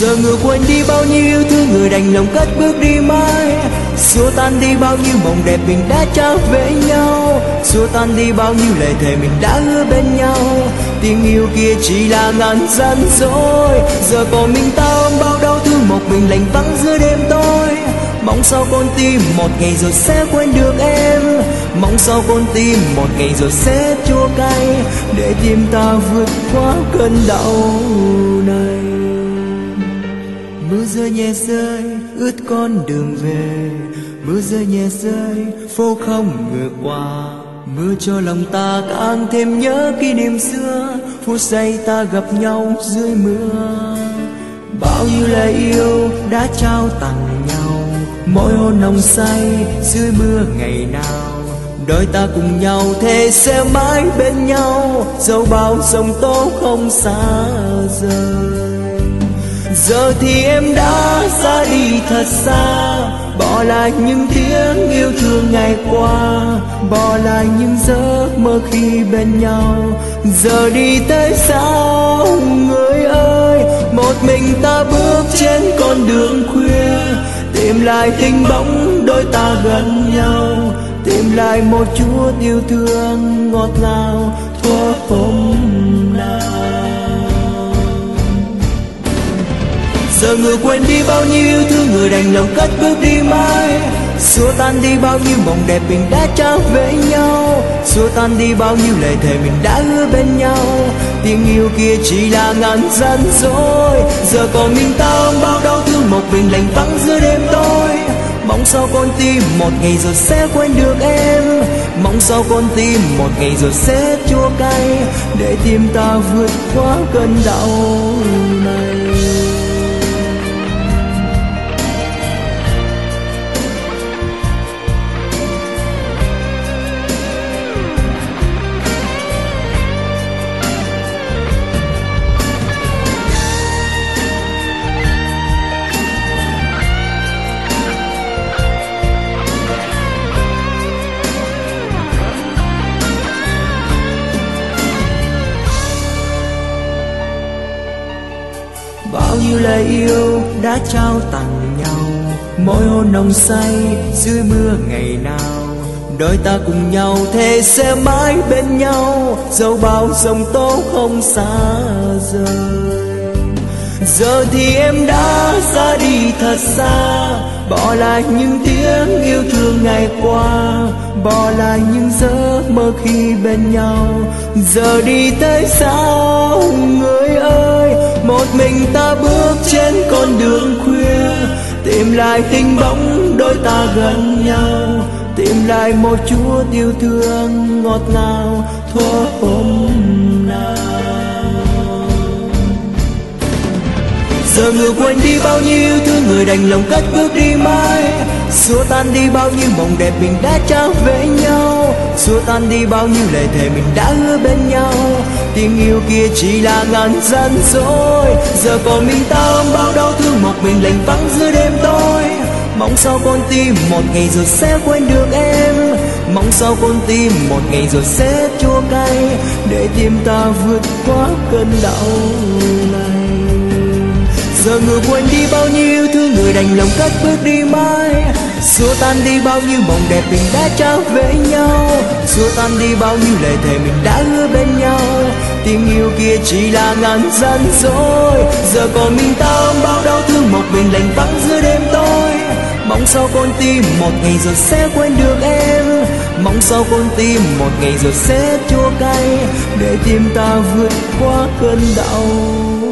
Giờ ngược quên đi bao nhiêu yêu thương, người đành lòng cất bước đi mãi. Xua tan đi bao nhiêu mộng đẹp mình đã trao về nhau, xua tan đi bao nhiêu lời thề mình đã hứa bên nhau. Tình yêu kia chỉ là ngàn gian dối, giờ còn mình ta ôm bao đau thương một mình lạnh vắng giữa đêm tối. Mong sao con tim một ngày rồi sẽ quên được em, mong sao con tim một ngày rồi sẽ chua cay, để tim ta vượt qua cơn đau này. Mưa rơi nhẹ rơi ướt con đường về, mưa rơi nhẹ rơi phố không ngược qua. Mưa cho lòng ta càng thêm nhớ kỷ niệm xưa, phút giây ta gặp nhau dưới mưa. Bao nhiêu lời yêu đã trao tặng nhau, mỗi hôn nồng say dưới mưa ngày nào. Đôi ta cùng nhau thề sẽ mãi bên nhau, dẫu bao sông tố không xa rời. Giờ thì em đã ra đi thật xa, bỏ lại những tiếng yêu thương ngày qua, bỏ lại những giấc mơ khi bên nhau. Giờ đi tới sao người ơi, một mình ta bước trên con đường khuya, tìm lại hình bóng đôi ta gần nhau, tìm lại một chút yêu thương ngọt ngào thuở hôm nào. Giờ người quên đi bao nhiêu yêu thương, người đành lòng cất bước đi mãi. Xua tan đi bao nhiêu mộng đẹp mình đã trao về nhau, xua tan đi bao nhiêu lời thề mình đã hứa bên nhau. Tình yêu kia chỉ là ngàn gian dối, giờ còn mình ta ôm bao đau thương một mình lạnh vắng giữa đêm tối. Mong sao con tim một ngày rồi sẽ quên được em, mong sao con tim một ngày rồi sẽ chua cay, để tim ta vượt qua cơn đau này. Bao nhiêu lời yêu đã trao tặng nhau, mỗi hôn nồng say dưới mưa ngày nào. Đôi ta cùng nhau thề sẽ mãi bên nhau, dẫu bao sông tố không xa rời. Giờ thì em đã ra đi thật xa, bỏ lại những tiếng yêu thương ngày qua, bỏ lại những giấc mơ khi bên nhau. Giờ đi tới sao người ơi, một mình ta bước trên con đường khuya, tìm lại hình bóng đôi ta gần nhau, tìm lại một chút yêu thương ngọt ngào thuở hôm nào. Giờ người quên đi bao nhiêu yêu thương, người đành lòng cất bước đi mãi. Xua tan đi bao nhiêu mộng đẹp mình đã trao về nhau, xua tan đi bao nhiêu lời thề mình đã hứa bên nhau. Tình yêu kia chỉ là ngàn gian dối, giờ còn mình ta ôm bao đau thương một mình lạnh vắng giữa đêm tối. Mong sao con tim một ngày rồi sẽ quên được em, mong sao con tim một ngày rồi sẽ chua cay, để tim ta vượt qua cơn đau này. Giờ người quên đi bao nhiêu yêu thương, người đành lòng cất bước đi mãi. Xua tan đi bao nhiêu mộng đẹp mình đã trao về nhau, xua tan đi bao nhiêu lời thề mình đã hứa bên nhau. Tình yêu kia chỉ là ngàn gian dối, giờ còn mình ta ôm bao đau thương một mình lạnh vắng giữa đêm tối. Mong sao con tim một ngày rồi sẽ quên được em, mong sao con tim một ngày rồi sẽ chua cay, để tim ta vượt qua cơn đau.